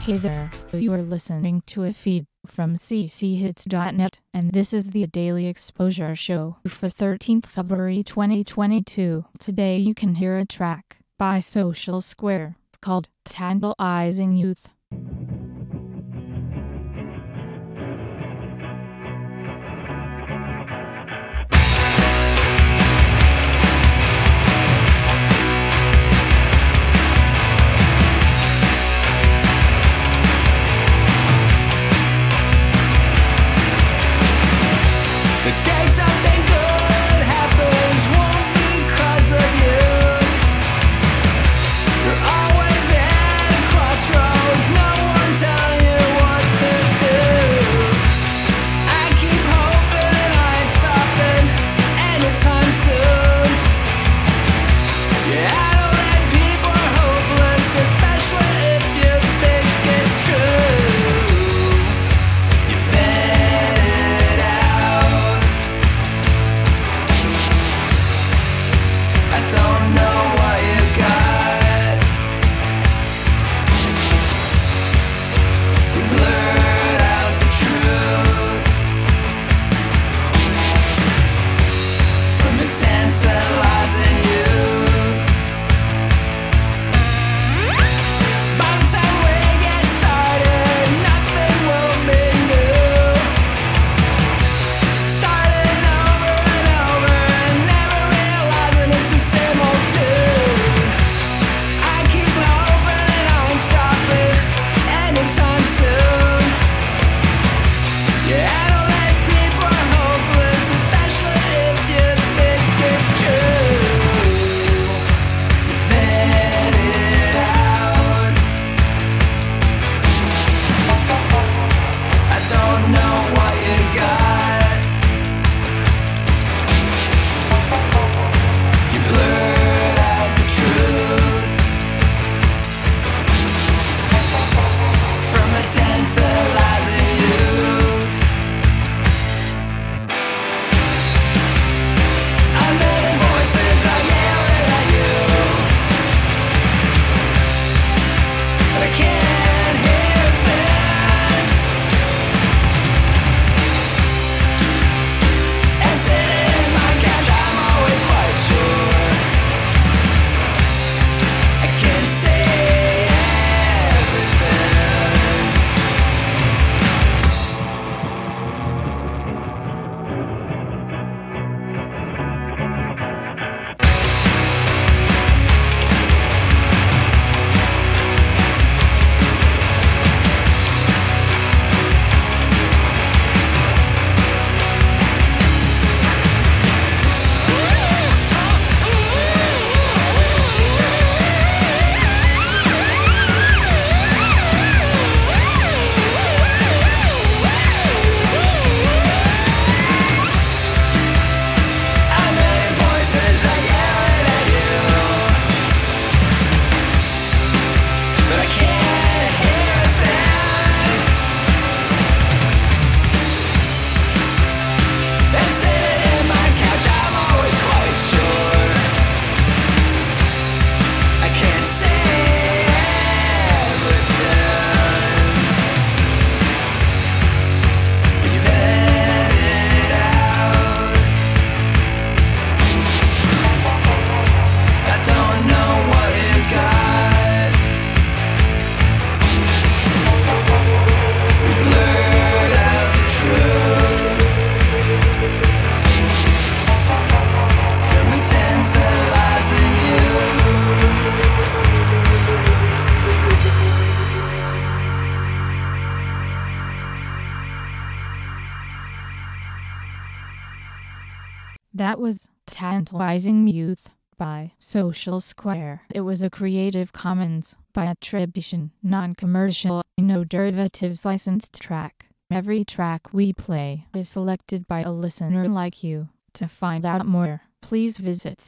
Hey there, you are listening to a feed from cchits.net, and this is the Daily Exposure Show for 13th February 2022. Today you can hear a track by Social Square called Tantalizing Youth. That was Tantalizing Youth by Social Square. It was a Creative Commons by attribution, non-commercial, no derivatives licensed track. Every track we play is selected by a listener like you. To find out more, please visit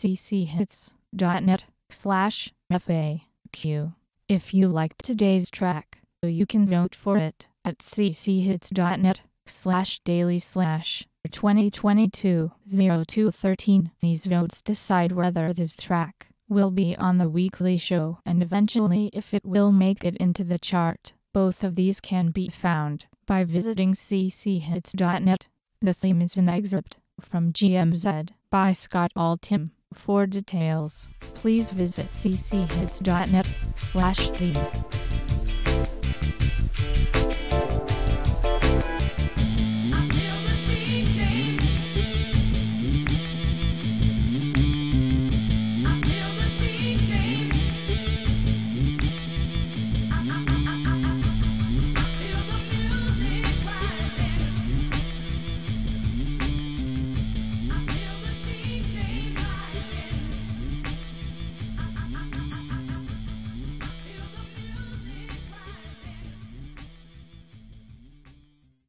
cchits.net/FAQ. If you liked today's track, you can vote for it at cchits.net/daily/ 2022-02-13. These votes decide whether this track will be on the weekly show and eventually if it will make it into the chart. Both of these can be found by visiting cchits.net. The theme is an excerpt from GMZ by Scott Altham. For details, please visit cchits.net/theme.